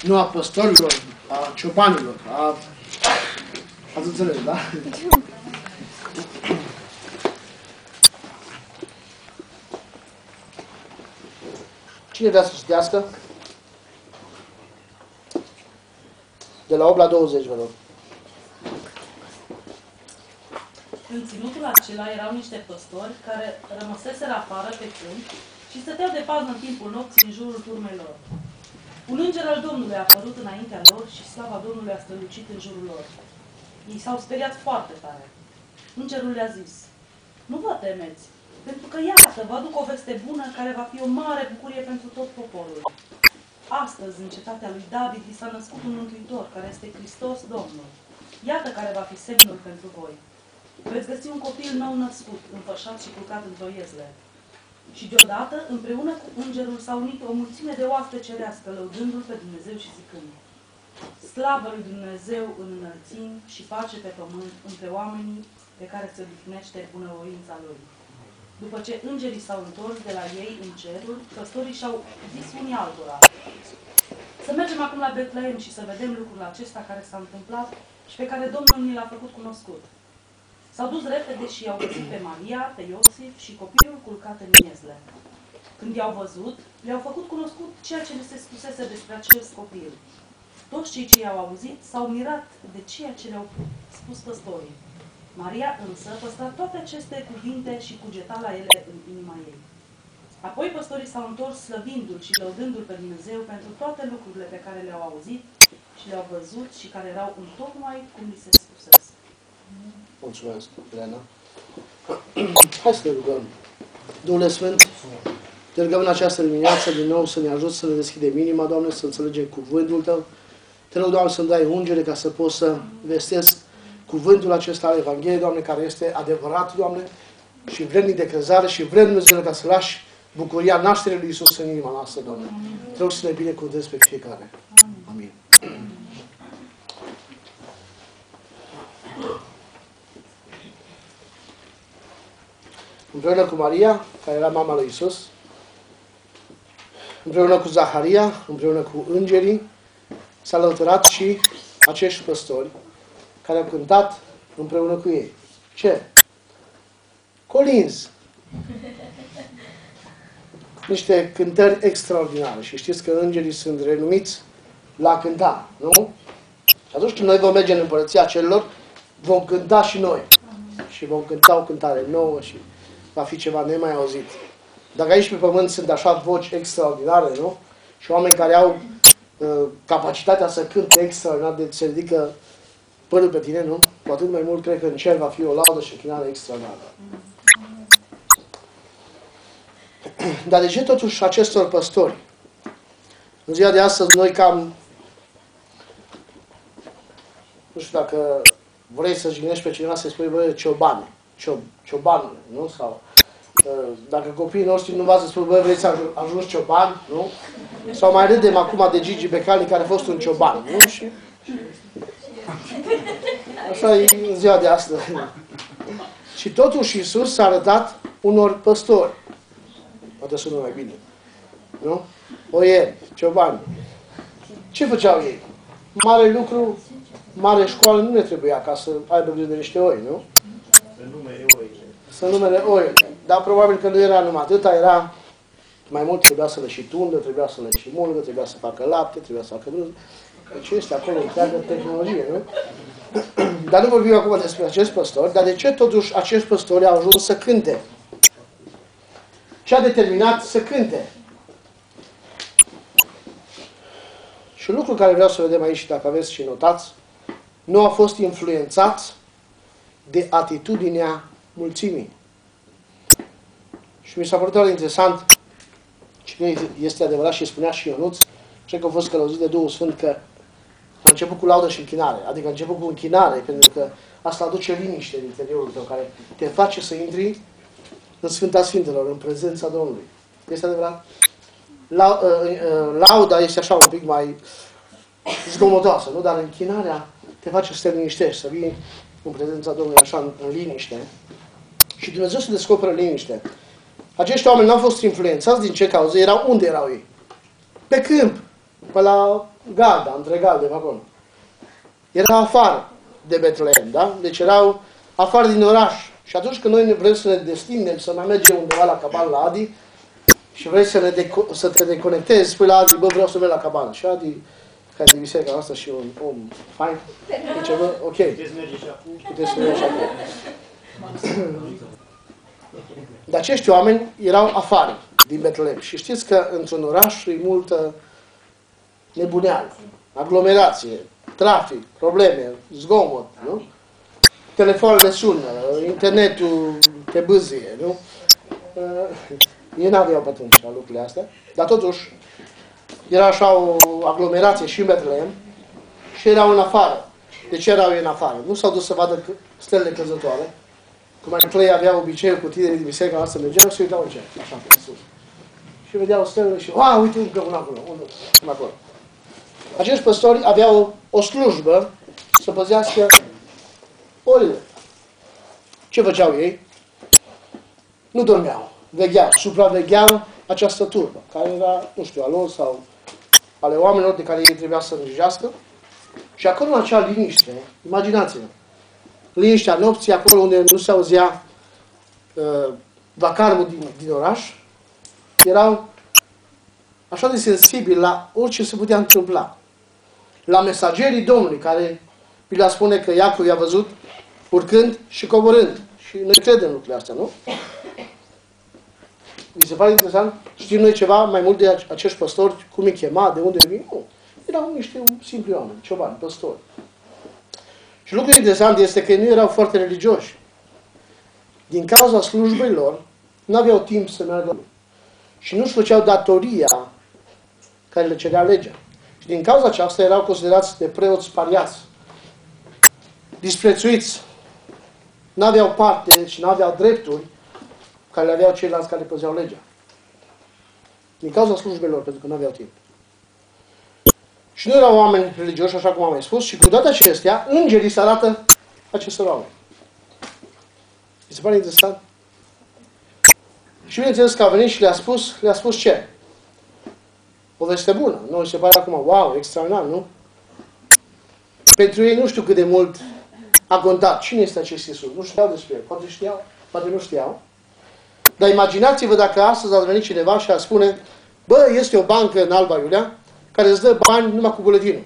Nu a păstorilor, a ciobanilor, ați înțeles, da? Cine vrea să citească? De la 8 la 20, vă rog. În ținutul acela erau niște păstori care rămăseseră afară pe câmp și stăteau de pază în timpul nopții în jurul turmelor. Un înger al Domnului a apărut înaintea lor și slava Domnului a strălucit în jurul lor. Ei s-au speriat foarte tare. Îngerul le-a zis: nu vă temeți, pentru că iată, vă aduc o veste bună care va fi o mare bucurie pentru tot poporul. Astăzi, în cetatea lui David, vi s-a născut un mântuitor, care este Hristos Domnul. Iată care va fi semnul pentru voi. Veți găsi un copil nou născut, înfășat și culcat într-o iezle. Și deodată, împreună cu îngerul, s-a unit o mulțime de oaste cerească, lăudându-L pe Dumnezeu și zicând: slavă lui Dumnezeu în înălțimi și pace pe pământ între oamenii pe care se odihnește bunăvoința Lui. După ce îngerii s-au întors de la ei în cerul, păstorii și-au zis unii altora: să mergem acum la Betlehem și să vedem lucrul acesta care s-a întâmplat și pe care Domnul ni l-a făcut cunoscut. S-au dus repede și i-au găsit pe Maria, pe Iosif și copilul culcat în iezle. Când i-au văzut, le-au făcut cunoscut ceea ce le se spusese despre acest copil. Toți cei ce i-au auzit s-au mirat de ceea ce le-au spus păstorii. Maria însă păstra toate aceste cuvinte și cugeta la ele în inima ei. Apoi păstorii s-au întors slăvindu-L și lăudându-L pe Dumnezeu pentru toate lucrurile pe care le-au auzit și le-au văzut și care erau întocmai cum li se spusese. Mulțumesc, Elena. Hai să ne rugăm. Duhule Sfânt, te rugăm în această dimineață din nou să ne ajut să ne deschidem inima, Doamne, să înțelegem cuvântul Tău. Te rog, Doamne, să-mi dai ungere ca să pot să vestesc cuvântul acesta al Evangheliei, Doamne, care este adevărat, Doamne, și vrednic de crezare și vrem, Dumnezeu, ca să lași bucuria nașterii lui Iisus în inima noastră, Doamne. Te rog să ne binecuvântezi pe fiecare. Amin. Împreună cu Maria, care era mama lui Iisus, împreună cu Zaharia, împreună cu îngerii, s-a lăuturat și acești păstori care au cântat împreună cu ei. Ce? Colinzi. Niște cântări extraordinare. Și știți că îngerii sunt renumiți la a cânta, nu? Și atunci când noi vom merge în Împărăția Cerurilor, vom cânta și noi. Și vom cânta o cântare nouă și va fi ceva nemai auzit. Dacă aici pe pământ sunt așa voci extraordinare, nu? Și oameni care au capacitatea să cânte extraordinar, de se ridică părul pe tine, nu? Cu atât mai mult cred că în cer va fi o laudă și închinare extraordinară. Dar de ce totuși acestor păstori? În ziua de astăzi noi cam, nu știu dacă vrei să jignești pe cineva să-i spui, băi, ciobane, ciobanule, nu? Sau dacă copiii noștri nu v-ați să spui, băi, vrei să ajungi cioban, nu? Sau mai râdem acum de Gigi Becali, care a fost un cioban, nu? Și așa e în ziua de astăzi. Și totuși Iisus s-a arătat unor păstori. Poate sună mai bine. Nu? Oieri, ciobani. Ce făceau ei? Mare lucru, mare școală nu ne trebuia ca să aibă grijă de niște oi, nu? Să numere oile. Dar probabil că nu era numai atâta, era mai mult, trebuia să le și tundă, trebuia să le și mulgă, trebuia să facă lapte, trebuia să facă brânză. Deci este acolo întreagă tehnologie, nu? Dar nu vorbim acum despre acești păstori, dar de ce totuși acești păstori au ajuns să cânte? Ce a determinat să cânte? Și un lucru care vreau să vedem aici, dacă aveți și notați, nu a fost influențați de atitudinea mulțimii. Și mi s-a părut foarte interesant, și este adevărat și spunea și Ionuț, cred că a fost călăuzit de Duhul Sfânt, că a început cu laudă și închinare. Adică a început cu închinare, pentru că asta aduce liniște în interiorul tău, care te face să intri în Sfânta Sfintelor, în prezența Domnului. Este adevărat? Lauda este așa un pic mai zgomotoasă, nu? Dar închinarea te face să te liniștești, să vii în prezența Domnului așa în liniște. Și Dumnezeu se descoperă liniște. Acești oameni nu au fost influențați din ce cauză? Unde erau ei? Pe câmp. pe la Garda, între Garde, pe acolo. Era afară de Betlehem, da? Deci erau afară din oraș. Și atunci când noi vrem să ne destindem, să mai mergem undeva la cabană la Adi, și vrei să te deconectezi, spui la Adi, bă, vreau să merg la cabană. Și Adi, care e biserica noastră și un om fain, zice, bă, ok. Puteți să mergi și acum. Dar acești oameni erau afară din Betlehem. Și știți că într-un oraș e multă nebuneală, aglomerație, trafic, probleme, zgomot, nu? Telefoanele sună, internetul te bâzie, nu? Ei n-aveau pe atunci lucrurile astea, dar totuși era așa o aglomerație și în Betlehem și erau în afară. De ce erau ei în afară? Nu s-au dus să vadă stelele căzătoare, cum mai întâi aveau obiceiul cu tinerii din biserica noastră, mergeau și uitau în cer, așa, pe sus. Și vedeau stelele și, uite încă una acolo, una acolo. Acești păstori aveau o slujbă să păzească oile. Ce făceau ei? Nu dormeau, vegheau, supravegheau această turmă, care era, nu știu, a lor sau ale oamenilor de care ei trebuia să îngrijească. Și acolo, în acea liniște, imaginați-vă, liniștea nopții, acolo unde nu se auzea vacarmul din oraș, erau așa de sensibili la orice se putea întâmpla. La mesagerii Domnului, care vi le spune că Iacov i-a văzut urcând și coborând. Și noi credem lucrurile astea, nu? Mi se pare interesant? Știm noi ceva mai mult de acești păstori, cum îi chema, de unde vin? Nu. Erau niște simpli oameni, ciobani, păstori. Și lucrul interesant este că ei nu erau foarte religioși. Din cauza slujbei lor, nu aveau timp să meargă. Și nu-și făceau datoria care le cerea legea. Și din cauza aceasta erau considerați de preoți spariați, disprețuiți. Nu aveau parte și nu aveau drepturi care le aveau ceilalți care păzeau legea. Din cauza slujbelor, pentru că nu aveau timp. Și nu erau oameni religioși, așa cum am mai spus, și cu toate acestea, îngerii se arată acestor oameni. Mi se pare interesant? Și bineînțeles că a venit și le-a spus ce? O veste bună. Nu se pare acum, wow, extraordinar, nu? Pentru ei nu știu cât de mult a contat. Cine este acest Iisus? Nu știau despre el. Poate știau, poate nu știau. Dar imaginați-vă dacă astăzi a venit cineva și a spune, bă, este o bancă în Alba Iulia care îți dă bani numai cu buletinul.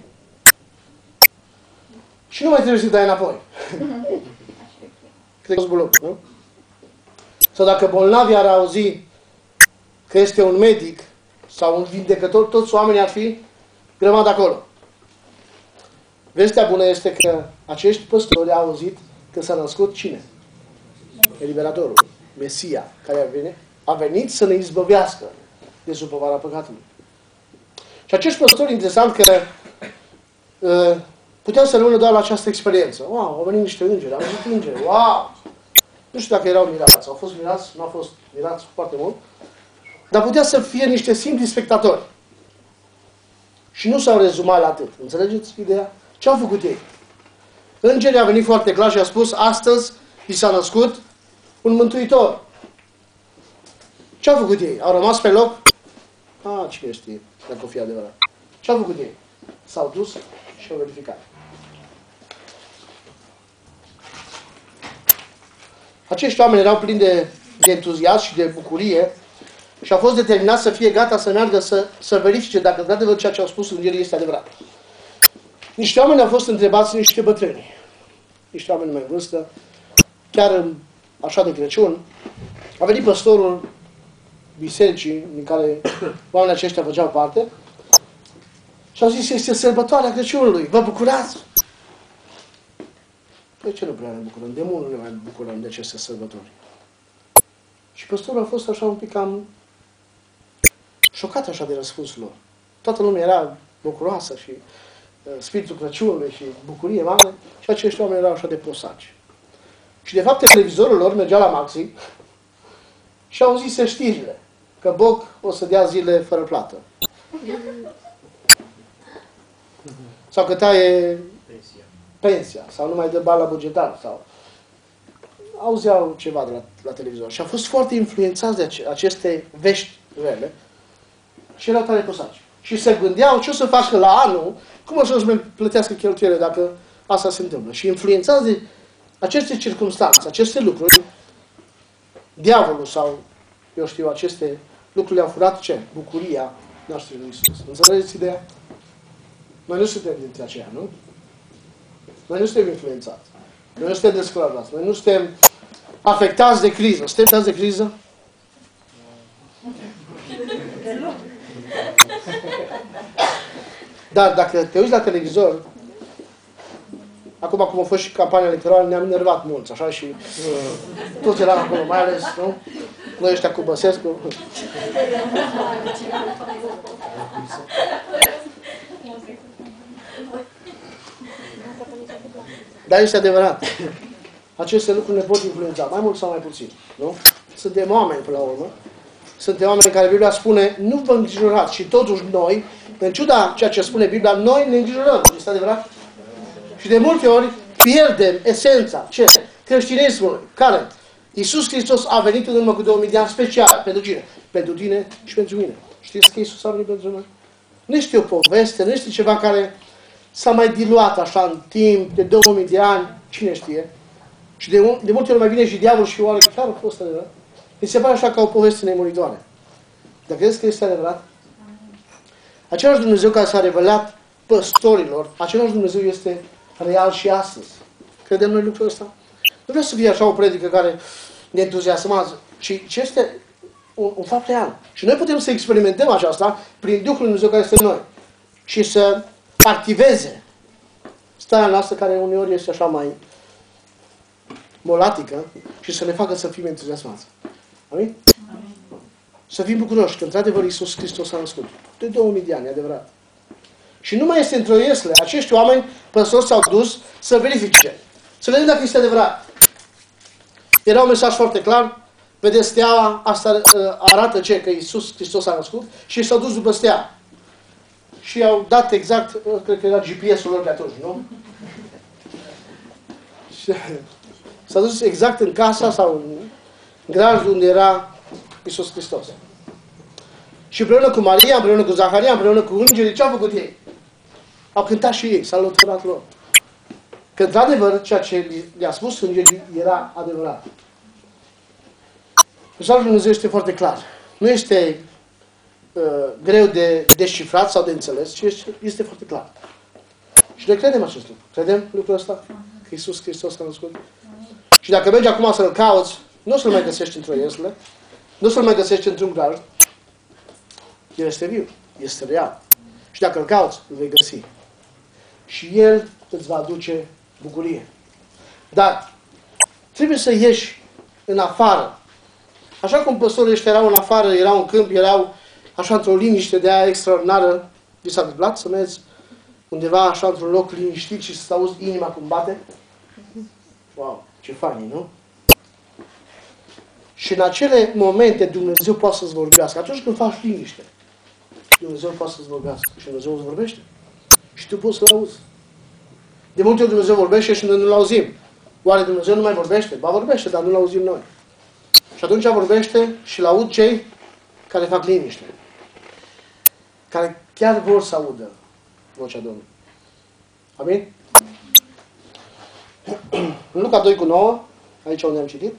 Și nu mai trebuie să-i dai înapoi. Cred că nu? Sau dacă bolnavii ar auzi că este un medic sau un vindecător, toți oamenii ar fi grămadă acolo. Vestea bună este că acești păstori au auzit că s-a născut cine? Eliberatorul, Mesia, care a venit să ne izbăvească de sub povara păcatului. Și acești păstori, interesant că puteau să rămână doar la această experiență. Wow, au venit niște îngeri, au venit îngeri, wow! Nu știu dacă erau mirați, au fost mirați, nu au fost mirați foarte mult, dar putea să fie niște simpli spectatori. Și nu s-au rezumat la atât. Înțelegeți ideea? Ce au făcut ei? Îngerii a venit foarte clar și a spus, astăzi i s-a născut un mântuitor. Ce au făcut ei? Au rămas pe loc? Cine știe dacă o fi adevărat. Ce au făcut ei? S-au dus și au verificat. Acești oameni erau plini de entuziasm și de bucurie și au fost determinați să fie gata să meargă să verifice dacă într-adevăr ceea ce au spus îngerii este adevărat. Niște oameni au fost întrebați, niște bătrâni, niște oameni mai în vârstă, chiar așa de Crăciun, a venit păstorul bisericii din care oamenii aceștia făceau parte și au zis, este sărbătoarea Crăciunului, vă bucurați? Păi ce nu prea ne bucurăm? De mult nu ne mai bucurăm de aceste sărbători. Și păstorul a fost așa un pic cam șocat așa de răspunsul lor. Toată lumea era bucuroasă și spiritul Crăciunului și bucurie mare și acești oameni erau așa de prosaci. Și de fapt televizorul lor mergea la Maxi și au zis știrile că Boc o să dea zile fără plată. Sau că taie pensia, sau nu mai dă bani la bugetar, sau auzeau ceva de la televizor. Și au fost foarte influențați de aceste vești rele și erau tare posaci. și se gândeau ce o să facă la anul, cum o să-și plătească cheltuielile dacă asta se întâmplă. Și influențați de aceste circunstanțe, aceste lucruri, diavolul sau, eu știu, aceste lucruri le-au furat ce? Bucuria noastră lui Iisus. Înțelegeți ideea? Noi nu suntem dintre aceia, nu? Noi nu suntem influențați. Noi nu suntem desclavați. Noi nu suntem afectați de criză. Suntem afectați de criză? Dar dacă te uiți la televizor, acum cum a fost și campania electorală, ne-am enervat mulți, așa, și toți eram acolo, mai ales, nu? Noi ăștia cu Băsescu. Dar este adevărat. Aceste lucruri ne pot influența, mai mult sau mai puțin, nu? Suntem oameni, până la urmă. Suntem oameni care Biblia spune, nu vă îngrijorați. Și totuși noi, în ciuda ceea ce spune Biblia, noi ne îngrijorăm. Este adevărat? Și de multe ori pierdem esența, ce? Creștinismului, care Iisus Hristos a venit în urmă cu 2000 de ani special. Pentru cine? Pentru tine și pentru mine. Știți că Iisus a venit pentru noi? Nu este o poveste, nu este ceva care s-a mai diluat așa în timp, de 2000 de ani, cine știe. Și de multe ori mai vine și diavolul și oare chiar a fost adevărat? Mi se pare așa ca o poveste nemuritoare. Dar credeți că este adevărat? Același Dumnezeu care s-a revelat păstorilor, același Dumnezeu este real și astăzi. Credem noi lucrul ăsta? Nu vreau să fie așa o predică care ne entuziasmează, ci este un fapt real. Și noi putem să experimentăm aceasta prin Duhul Dumnezeu care este în noi. Și să activeze starea noastră care uneori este așa mai molatică și să ne facă să fim entuziasmați. Amin? Amin. Să fim bucuroși că într-adevăr Iisus Hristos a născut. De 2000 de ani, e adevărat. Și nu mai este într-o iesle. Acești oameni, păstori, s-au dus să verifice. Să vedem dacă este adevărat. Era un mesaj foarte clar. Vedeți, steaua asta arată ce? Că Iisus Hristos a născut și s-au dus după steaua. Și au dat exact, cred că era GPS-ul lor pe atunci, nu? Și s-a dus exact în casa sau în grajdul unde era Iisus Hristos. Și împreună cu Maria, împreună cu Zaharia, împreună cu îngerii, ce au făcut ei? Au cântat și ei, s-au lăudat lor. Că într-adevăr, ceea ce le-a spus îngerii era adevărat. Mesajul lui Dumnezeu este foarte clar. Nu este greu de descifrat sau de înțeles, ci este foarte clar. Și noi credem acest lucru. Credem lucrul ăsta? Că Iisus Hristos a născut? Și dacă mergi acum să-L cauți, nu o să-L mai găsești într-o iesle, nu o să-L mai găsești într-un grajd. El este viu, este real. Și dacă Îl cauți, Îl vei găsi. Și El îți va aduce bucurie. Dar trebuie să ieși în afară. Așa cum păstorii ăștia erau în afară, erau în câmp, erau așa într-o liniște de aia extraordinară. Vi s-a întâmplat să mergi undeva așa într-un loc liniștit și să auzi inima cum bate? Wow, ce fain, nu? Și în acele momente Dumnezeu poate să-ți vorbească. Atunci când faci liniște, Dumnezeu poate să-ți vorbească. Și Dumnezeu îți vorbește. Și tu poți să-L auzi. De multe ori Dumnezeu vorbește și noi nu-L auzim. Oare Dumnezeu nu mai vorbește? Ba vorbește, dar nu-L auzim noi. Și atunci vorbește și-L aud cei care fac liniște. Care chiar vor să audă vocea Domnului. Amin? În Luca 2:9, aici unde am citit,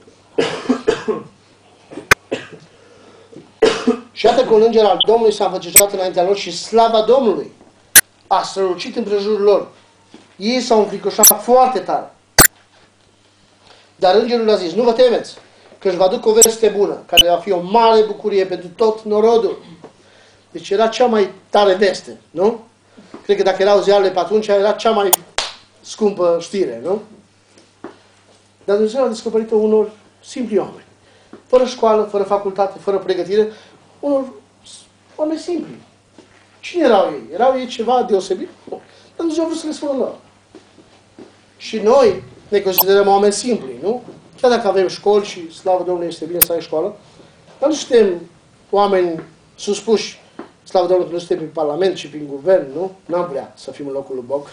și iată că un înger al Domnului s-a înfățișat înaintea lor și slava Domnului a strălucit împrejurul lor. Ei s-au înfricoșat foarte tare. Dar îngerul a zis, nu vă temeți, că își vă aduc o veste bună, care va fi o mare bucurie pentru tot norodul. Deci era cea mai tare veste, nu? Cred că dacă erau ziarele pe atunci, era cea mai scumpă știre, nu? Dar Dumnezeu a descoperit-o unor simpli oameni. Fără școală, fără facultate, fără pregătire, unor oameni simpli. Cine erau ei? Erau ei ceva deosebit? Nu. Dar Dumnezeu a vrut să le spună lor. Și noi ne considerăm oameni simpli, nu? Chiar dacă avem școli și, slavă Domnului, este bine să ai școală, dar nu suntem oameni suspuși. Slavă Domnului, că nu suntem prin Parlament și prin Guvern, nu? N-am vrea să fim în locul lui Boc.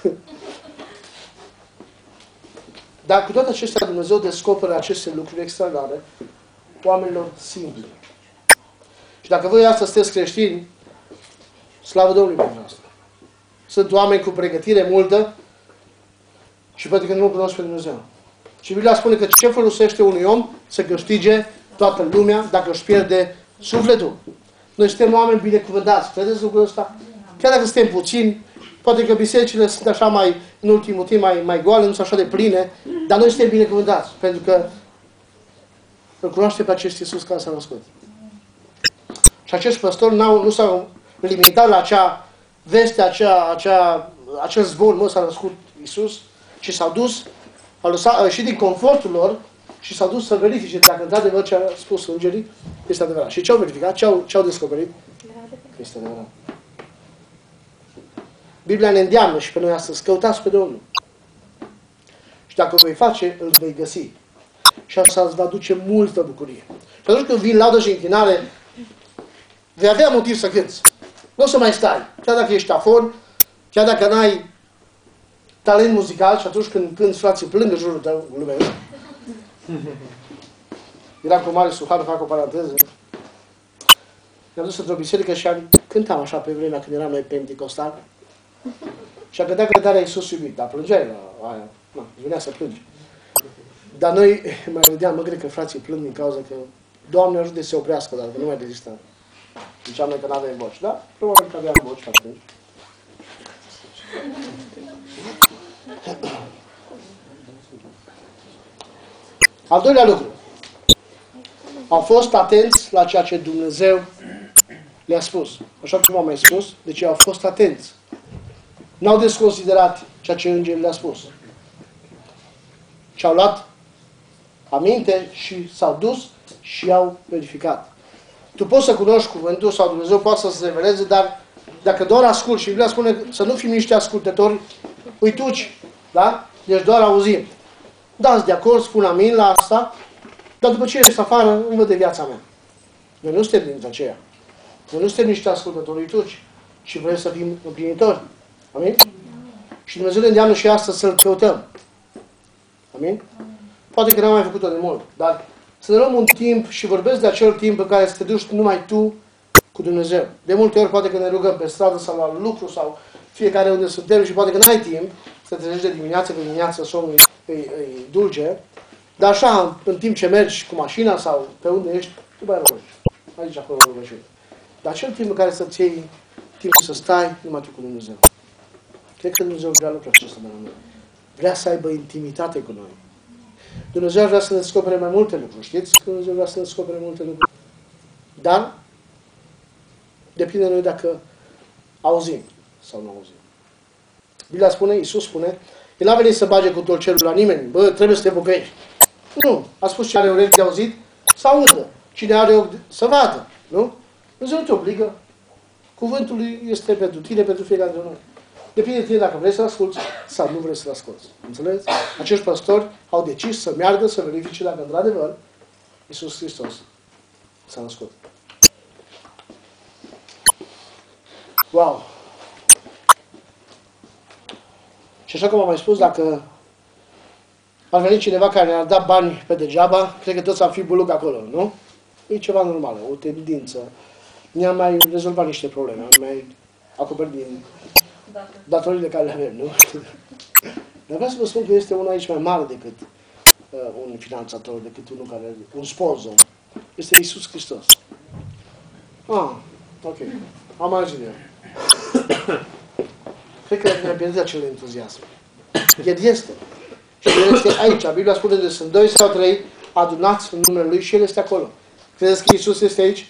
Dar cu toate acestea, Dumnezeu descoperă aceste lucruri extraordinare oamenilor simpli. Și dacă voi astăzi sunteți creștini, Slavă Domnului pentru asta. Sunt oameni cu pregătire multă și poate că nu cunosc pe Dumnezeu. Și Biblia spune că ce folosește unui om să câștige toată lumea dacă își pierde sufletul. Noi suntem oameni binecuvântați. Credeți lucrul ăsta? Chiar dacă suntem puțini, poate că bisericile sunt așa mai, în ultimul timp, mai goale, nu sunt așa de pline, dar noi suntem binecuvântați, pentru că îl cunoaște pe acest Iisus care s-a născut. Și acești păstori nu s-au limitat la acea veste, acel zvon, s-a născut Iisus, ci s-au dus, au lăsat, și din confortul lor, și s-au dus să verifice dacă într-adevăr ce a spus îngerii este adevărat. Și ce au verificat? Ce au descoperit? Că este adevărat. Biblia ne îndeamnă și pe noi astăzi, căutați pe Domnul. Și dacă o vei face, îl vei găsi. Și asta îți va duce multă bucurie. Și atunci când vin laudă și închinare, vei avea motiv să cânți. Nu o să mai stai. Chiar dacă ești afon, chiar dacă n-ai talent muzical și atunci când cânti, frații plâng în jurul tău, glumesc. Eram cu Mare Suhanu, fac o paranteză. Ne-am dus într-o biserică și cântam așa pe vremea când eram noi penticostali. Și a cântat cântarea Iisus iubit, dar plângeai la aia. Na, venea să plângi. Dar noi mai vedeam, mă cred că frații plâng din cauza că Doamne ajută să se oprească, dar că nu mai rezistă. Ziceam noi că n-aveam voci, da? Probabil că aveam voci atunci. Al doilea lucru. Au fost atenți la ceea ce Dumnezeu le-a spus. Așa cum am mai spus, deci au fost atenți. N-au desconsiderat ceea ce îngerul le-a spus. Și au luat aminte și s-au dus și au verificat. Tu poți să cunoști cuvântul sau Dumnezeu poate să se reveleze, dar dacă doar asculti, și Biblia spune să nu fim niște ascultători uituci, da? Deci doar auzim. Da, de acord, spun amin la asta, dar după ce ești afară, nu văd de viața mea. Noi nu suntem dintre aceia. Noi nu suntem niște ascultători uituci și vrem să fim împlinitori. Amin? Și Dumnezeu ne îndeamnă și astăzi să-L căutăm. Amin? Poate că n-am mai făcut-o de mult, dar să ne luăm un timp și vorbesc de acel timp în care să te duci numai tu cu Dumnezeu. De multe ori poate că ne rugăm pe stradă sau la lucru sau fiecare unde suntem și poate că n-ai timp să te trezești de dimineață, că dimineața somnul e dulce, dar așa, în timp ce mergi cu mașina sau pe unde ești, tu mai rugăși. Aici, acolo, rugăciune. Dar acel timp în care să-ți iei timp să stai numai tu cu Dumnezeu. Cred că Dumnezeu vrea lucrul acesta de la noi. Vrea să aibă intimitate cu noi. Dumnezeu vrea să ne descopere mai multe lucruri. Știți că Dumnezeu vrea să ne descopere multe lucruri. Dar depinde de noi dacă auzim sau nu auzim. Biblia spune, Iisus spune, El n-a venit să bage cu dolcerul la nimeni. Bă, trebuie să te bucăiești. Nu. A spus cine are urechi de auzit, să audă. Cine are ochi să vadă. Nu? Dumnezeu nu te obligă. Cuvântul lui este pentru tine, pentru fiecare dintre noi. Depinde de tine dacă vrei să-l asculți sau nu vrei să-l asculți. Înțelegeți? Acești păstori au decis să meargă să verifice dacă într-adevăr Iisus Hristos s-a născut. Wow! Și așa cum am mai spus, dacă ar veni cineva care ne-ar da bani pe degeaba, cred că toți am fi buluc acolo, nu? E ceva normal, o tendință. Ne-am mai rezolvat niște probleme, am mai acoperit din datoriile care le avem, nu? Dar vreau să vă spun că este unul aici mai mare decât un finanțator, decât unul care, un sponsor. Este Iisus Hristos. Ah, ok. Am mai zis. Cred că ne-a pierdut acel entuziasm. El este. Și El este aici. Biblia spune că sunt 2 sau 3 adunați în numele Lui și El este acolo. Credeți că Iisus este aici?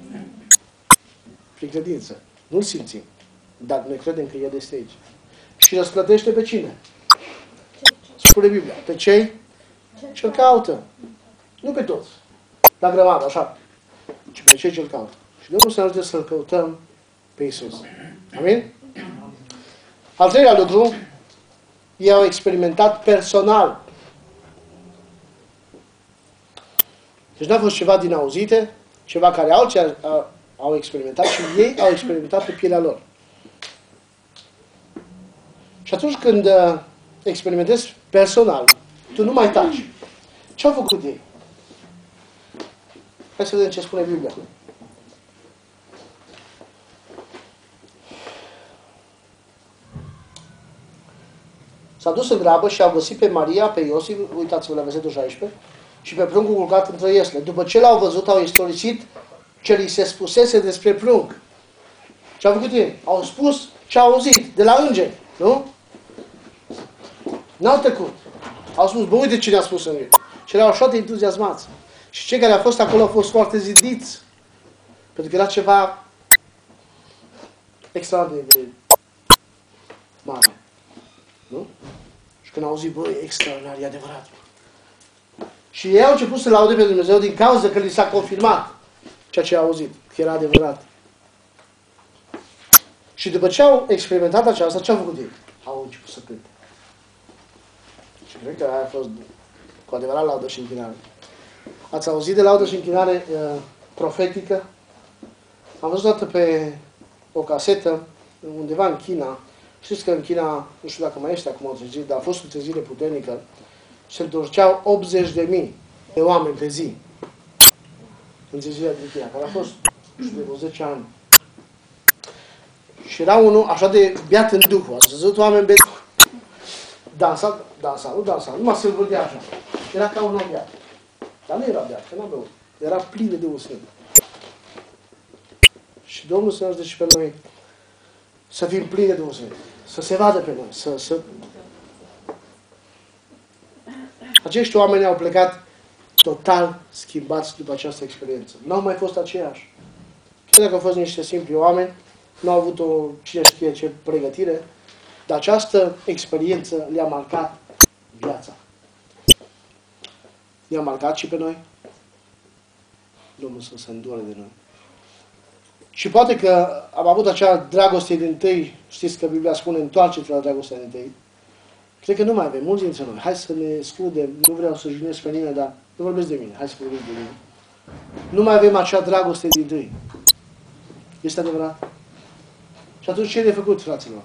Prin credință. Nu-L simțim. Dar noi credem că El este aici. Și răsplătește pe cine? Spune Biblia. Pe cei ce-L caută. Nu pe toți. La grămadă, așa. Ci pe cei ce-L caută. Și Domnul să ne ajute să-L căutăm pe Iisus. Amin? Al treilea lucru, ei au experimentat personal. Deci n-a fost ceva din auzite, ceva care alții au experimentat și ei au experimentat pe pielea lor. Și atunci când experimentezi personal, tu nu mai taci. Ce au făcut ei? Hai să vedem ce spune Biblia. S-a dus în grabă și au găsit pe Maria, pe Iosif, uitați-vă la versetul 16, și pe pruncul culcat între iesle. După ce l-au văzut, au istorisit ce li se spusese despre prunc. Ce au făcut ei? Au spus ce au auzit de la îngeri, nu? N-au trecut. Au spus, bă, uite ce ne-a spus înger. Și erau așa de entuziasmați. Și cei care au fost acolo au fost foarte zidiți. Pentru că era ceva extraordinar de mare. Nu? Și când au auzit, bă, e extraordinar, e adevărat. Și ei au început să laude pe Dumnezeu din cauza că li s-a confirmat ceea ce au auzit, că era adevărat. Și după ce au experimentat aceasta, ce au făcut ei? Au început să cânte. Și cred că aia a fost cu adevărat laudă și închinare. Ați auzit de laudă și închinare profetică? Am văzut dată pe o casetă undeva în China. Știți că în China, nu știu dacă mai este acum o trezire, dar a fost o trezire puternică. Se întorceau 80.000 de oameni pe zi. În trezirea din China, care a fost, nu știu, de vreo 10 ani. Și era unul așa de beat în Duhul. Ați văzut oameni beat. Nu dansa, numai se învârtea așa. Era ca un om beat. Dar nu era beat, că n-a băut. Era plin de Duhul Sfânt. Și Domnul să ne ajute și pe noi să fim plini de Duhul Sfânt. Să se vadă pe noi. Acești oameni au plecat total schimbați după această experiență. N-au mai fost aceiași. Chiar dacă au fost niște simpli oameni, nu au avut o cine știe ce pregătire, dar această experiență le-a marcat viața. Ne-a marcat și pe noi. Domnul să se îndure de noi. Și poate că am avut acea dragoste din tâi, știți că Biblia spune, întoarceți la dragostea din tâi. Cred că nu mai avem, mulți dintre noi. Hai să ne scudem, nu vreau să jignesc pe nimeni, dar nu vorbesc de mine, hai să vorbesc de mine. Nu mai avem acea dragoste din tâi. Este adevărat? Și atunci ce e de făcut, fraților?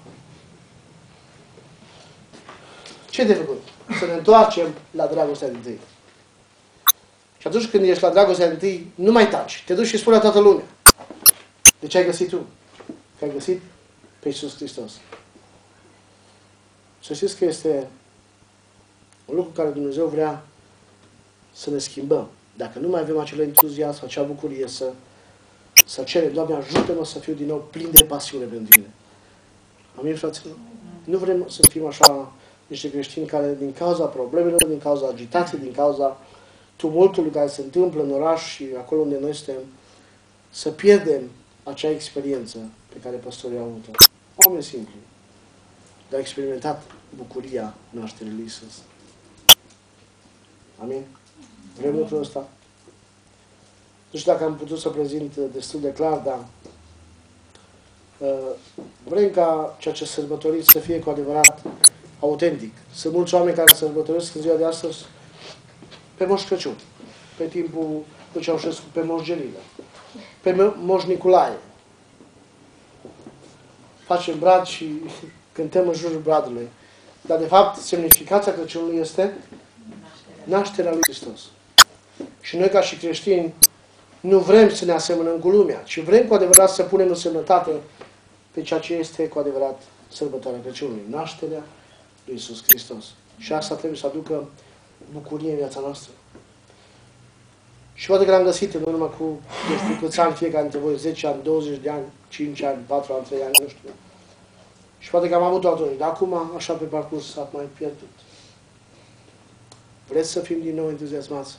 Ce e de făcut? Să ne întoarcem la dragostea din tâi. Și atunci când ești la dragostea din tâi, nu mai taci. Te duci și spui la toată lumea. De ce ai găsit tu? Că ai găsit pe Iisus Hristos. Să știți că este un lucru care Dumnezeu vrea să ne schimbăm. Dacă nu mai avem acel entuziasm, acea bucurie să cerem, Doamne, ajută-mă să fiu din nou plin de pasiune pentru Tine. Amin, fraților? Nu vrem să fim așa niște creștini care, din cauza problemelor, din cauza agitației, din cauza tumultului care se întâmplă în oraș și acolo unde noi suntem, să pierdem acea experiență pe care păstorii au avut-o. Oameni simpli. Dar au experimentat bucuria nașterii lui Iisus. Amin? Vrem lucrul ăsta? Nu știu dacă am putut să prezint destul de clar, dar vrem ca ceea ce sărbătoriți să fie cu adevărat autentic. Sunt mulți oameni care sărbătoresc în ziua de astăzi pe Moș Crăciun, pe timpul lui Ceaușescu, pe Moș Gerilă, pe Moș Nicolae. Facem brad și cântăm în jurul bradului. Dar de fapt, semnificația Crăciunului este nașterea lui Hristos. Și noi ca și creștini nu vrem să ne asemănăm cu lumea, ci vrem cu adevărat să punem în semnătate pe ceea ce este cu adevărat sărbătoarea Crăciunului, nașterea lui Iisus Hristos. Și asta trebuie să aducă bucurie în viața noastră. Și poate că l-am găsit în urmă cu, nu știu câți ani fiecare dintre voi, 10 ani, 20 de ani, 5 ani, 4 ani, 3 ani, nu știu. Și poate că am avut o dar acum, așa pe parcurs, s-a mai pierdut. Vreți să fim din nou entuziasmați?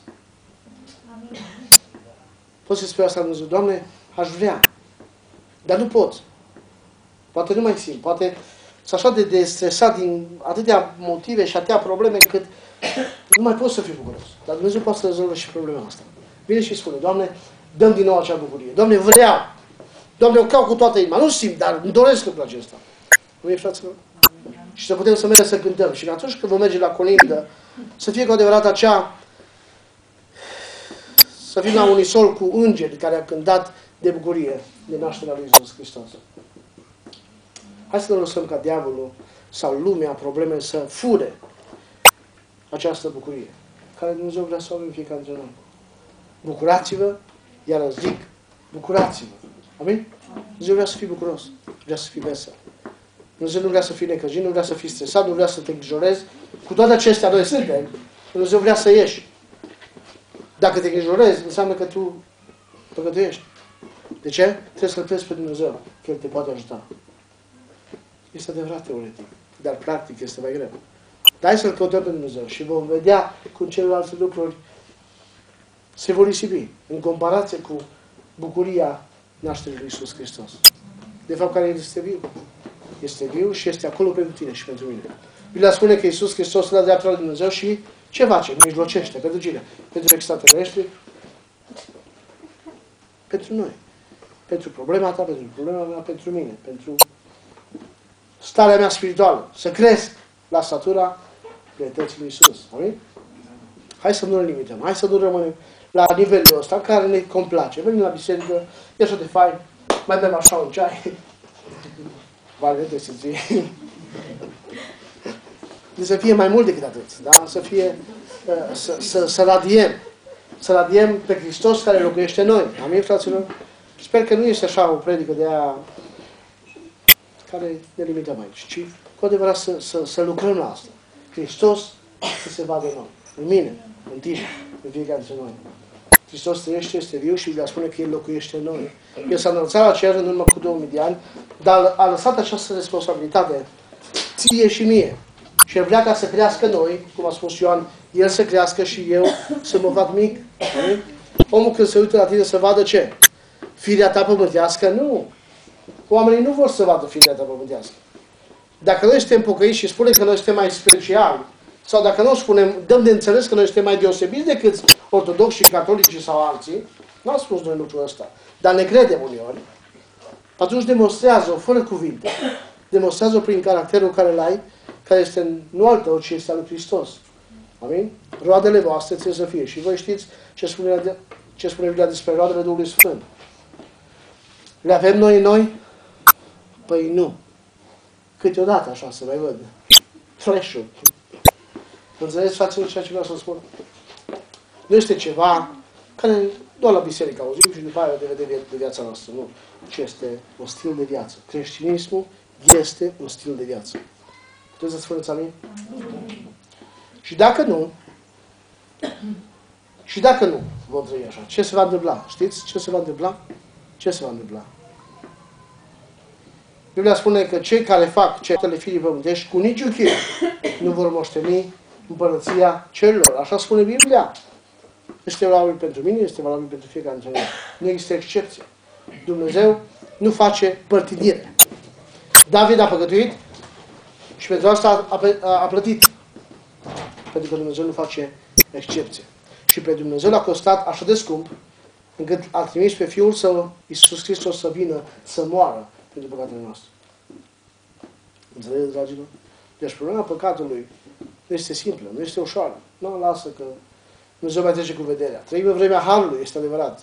Poți să spui asta în Dumnezeu, Doamne, aș vrea, dar nu pot. Poate nu mai simt, poate sunt așa de stresat din atâtea motive și atâtea probleme încât nu mai pot să fiu bucuros. Dar Dumnezeu poate să rezolve și problema asta. Vine și spune, Doamne, dăm din nou acea bucurie. Doamne, vreau. Doamne, o caut cu toată inima. Nu simt, dar îmi doresc lucrul acesta. Nu e, fraților? Și să putem să mergem să cântăm. Și atunci când vom merge la colindă, să fie cu adevărat acea, să fim la unisol cu îngeri care au cântat de bucurie de nașterea lui Iisus Hristos. Hai să ne lăsăm ca diavolul sau lumea, probleme să fure această bucurie care Dumnezeu vrea să o avem fiecare dintre noi. Bucurați-vă, iar zic, bucurați-vă. Amin? Dumnezeu vrea să fii bucuros, vrea să fii vesel. Dumnezeu nu vrea să fii necăjit, nu vrea să fii stresat, nu vrea să te îngrijorezi. Cu toate acestea noi suntem. Dumnezeu vrea să ieși. Dacă te îngrijorezi, înseamnă că tu păcătuiești. De ce? Trebuie să-L crezi pe Dumnezeu, că El te poate ajuta. Este adevărat teoretic, dar practic este mai greu. Dar hai să-L căutăm pe Dumnezeu și vom vedea cum celelalte lucruri se vor risipi în comparație cu bucuria nașterii lui Iisus Hristos. De fapt, care este viu? Este viu și este acolo pentru tine și pentru mine. Biblia spune că Iisus Hristos la dreapta lui Dumnezeu și ce face? Mijlocește. Pentru cine? Pentru extatele noștri? Pentru noi. Pentru problema ta, pentru problema mea, pentru mine. Pentru starea mea spirituală. Să cresc la statura plenității lui Iisus. Amin? Hai să nu ne limităm. Hai să nu rămânem la nivelul ăsta care ne complace. Venim la biserică, e așa de fain, mai bem așa un ceai. Vale de simți. Deci să fie mai mult decât atât. Da? Să fie, să radiem. Să radiem pe Hristos care locuiește în noi. Amin, fraților? Sper că nu este așa o predică de aia care ne limităm aici, ci cu adevărat să lucrăm la asta. Hristos să se vadă în noi. În mine, în tine, în fiecare dintre noi. Hristos trăiește, este viu și Biblia spune că El locuiește în noi. El s-a înălțat la cer în urmă cu 2000 de ani, dar a lăsat această responsabilitate ție și mie. Și El vrea ca să crească noi, cum a spus Ioan, El să crească și eu să mă fac mic. Amin? Omul când se uită la tine să vadă ce? Firea ta pământească? Nu. Oamenii nu vor să vadă firea ta pământească. Dacă noi suntem pocăiți și spunem că noi suntem mai speciali, sau dacă nu spunem, dăm de înțeles că noi suntem mai deosebiți decât ortodoxi și catolici sau alții, nu am spus noi lucrul ăsta, dar ne credem uneori, atunci demonstrează-o fără cuvinte. Demonstrează-o prin caracterul care îl ai, care este nu al tău, ci este al lui Hristos. Amin? Roadele voastre trebuie să fie. Și voi știți ce spune Biblia despre roadele Duhului Sfânt. Le avem noi în noi? Păi nu. Câteodată așa se mai văd. Flash-ul. Înțelegeți, fraților, ceea ce vreau să spun? Nu este ceva care doar la biserică auzim și după aia de viața noastră. Nu. Ci este un stil de viață. Creștinismul este un stil de viață. Puteți să spuneți amin? Și dacă nu vom trăi așa, ce se va întâmpla? Știți ce se va întâmpla? Ce se va întâmpla? Biblia spune că cei care fac cetele firii pământești cu niciun chip nu vor moșteni împărăția cerurilor. Așa spune Biblia. Este valabil pentru mine, este valabil pentru fiecare dintre noi. Nu există excepție. Dumnezeu nu face părtinire. David a păcătuit și pentru asta a plătit. Pentru că Dumnezeu nu face excepție. Și pe Dumnezeu l-a costat așa de scump încât a trimis pe Fiul Său, Iisus Hristos, să vină, să moară pentru păcatele noastre. Înțelegeți, dragilor? Deci problema păcatului nu este simplă, nu este ușoară. Nu, lasă că Dumnezeu mai trece cu vederea. Trăim în vremea Harului, este adevărat.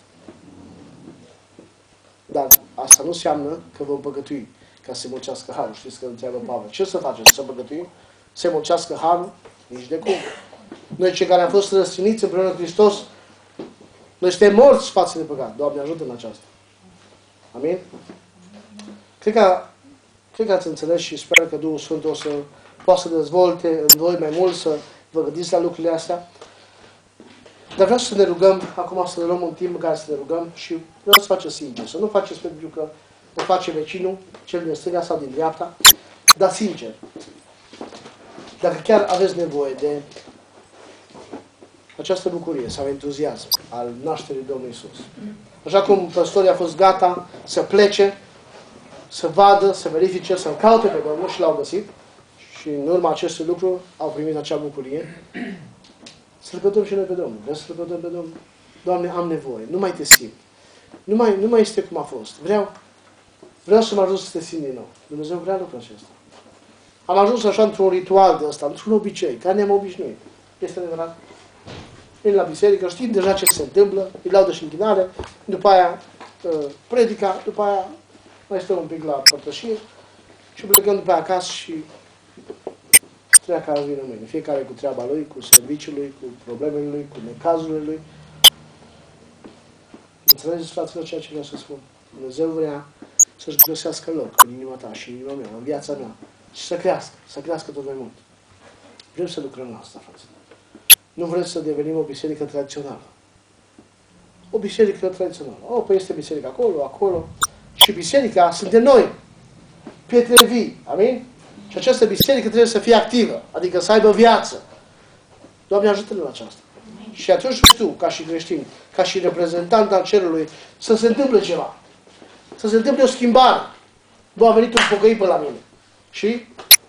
Dar asta nu înseamnă că vom păcătui ca să mulțească Harul. Știți că întreabă Pavel. Ce să facem? Să păcătuim? Să mulțească Harul? Nici de cum. Noi cei care am fost răstigniți împreună cu Hristos, noi suntem morți față de păcat. Doamne, ajută în aceasta. Amin? Cred că ați înțeles și sper că Duhul Sfânt o să poată să dezvolte în voi mai mult, să vă gândiți la lucrurile astea. Dar vreau să ne rugăm, acum să ne luăm un timp în care să ne rugăm și vreau să faceți sincer. Să nu faceți pentru că o face vecinul, cel din stânga sau din dreapta, dar sincer. Dacă chiar aveți nevoie de această bucurie sau entuziasm al nașterii Domnului Iisus. Așa cum păstorii a fost gata să plece, să vadă, să verifice, să-L caute pe Domnul și L-au găsit și în urma acestui lucru au primit acea bucurie, să-L căutăm și noi pe Domnul. Vreau să-L căutăm pe Domnul. Doamne, am nevoie, nu mai te simt. Nu mai este cum a fost. Vreau să mă ajut să te simt din nou. Dumnezeu vrea lucrul acesta. Am ajuns așa într-un ritual de ăsta, într-un obicei, care ne-am obișnuit. Este adevărat? Vin la biserică, știm deja ce se întâmplă, îi laudă și închinare, după aia predica, după aia mai stăm un pic la părtășie și plecăm după aia acasă și treaba care vine mâine. Fiecare cu treaba lui, cu serviciul lui, cu problemele lui, cu necazurile lui. Înțelegeți, fraților, ceea ce vreau să spun? Dumnezeu vrea să-și găsească loc în inima ta și în inima mea, în viața mea. Și să crească tot mai mult. Vrem să lucrăm la asta, frate. Nu vrem să devenim o biserică tradițională. O biserică tradițională. Păi este biserica acolo. Și biserica suntem noi. Pietre vii. Amin? Și această biserică trebuie să fie activă. Adică să aibă viață. Doamne, ajută-ne la aceasta. Și atunci tu, ca și creștin, ca și reprezentant al cerului, să se întâmple ceva. Să se întâmple o schimbare. Nu a venit un pocăit pe la mine. Și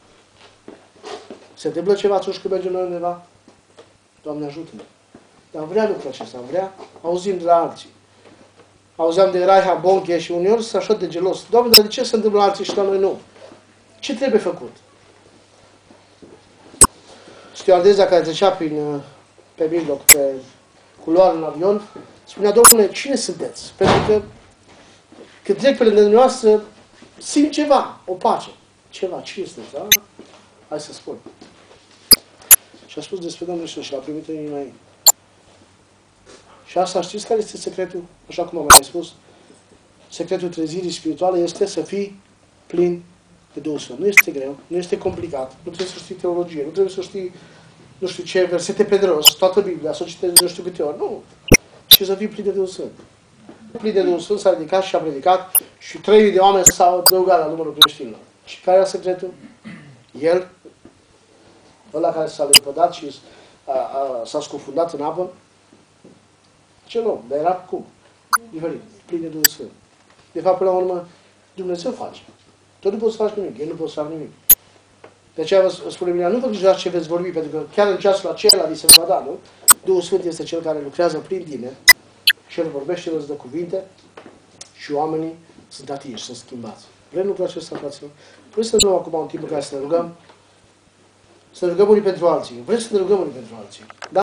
se întâmplă ceva atunci când mergem noi undeva? Doamne, ajută-ne. Dar vrea lucrul acesta, vrea, auzim de la alții. Auzeam de Raiha Bonche și uneori sunt așa de gelos. Doamne, dar de ce se întâmplă la alții și la noi nu? Ce trebuie făcut? Stewardeza care trecea pe mijloc, pe culoare în avion, spunea, Domnule, cine sunteți? Pentru că când trec pe lângă dumneavoastră, simt ceva, o pace. Ceva, cine sunteți? Da? Hai să spun. Și a spus despre Domnul Iisus și l-a primit în inima ei. Și asta știți care este secretul? Așa cum am mai spus, secretul trezirii spirituale este să fii plin de Duhul Sfânt. Nu este greu, nu este complicat, nu trebuie să știi teologie, nu trebuie să știi, nu știu ce, versete pe de rost, toată Biblia, să o citești nu știu câte ori. Nu. Și să fii plin de Duhul Sfânt. Plin de Duhul Sfânt s-a ridicat și a predicat și 3.000 de oameni s-au adăugat la numărul creștinilor. Și care era secretul? El, ăla care s-a lepădat și s-a scufundat în apă, cel om, dar era cum? Diferit, plin de Duhul Sfânt. De fapt, până la urmă, Dumnezeu face. Tu nu poți să faci nimic, El nu poate să facă nimic. De aceea vă spune Biblia, nu vă grijați ce veți vorbi, pentru că chiar în ceasul acela vi se va da, nu? Duhul Sfânt este Cel care lucrează prin tine și El vorbește, El îți dă cuvinte și oamenii sunt atinși, sunt schimbați. Vrem lucrul acesta, fraților? Vrem să ne luăm acum un timp în care să ne rugăm? Să ne rugăm unii pentru alții. Vrem să ne rugăm unii pentru alții.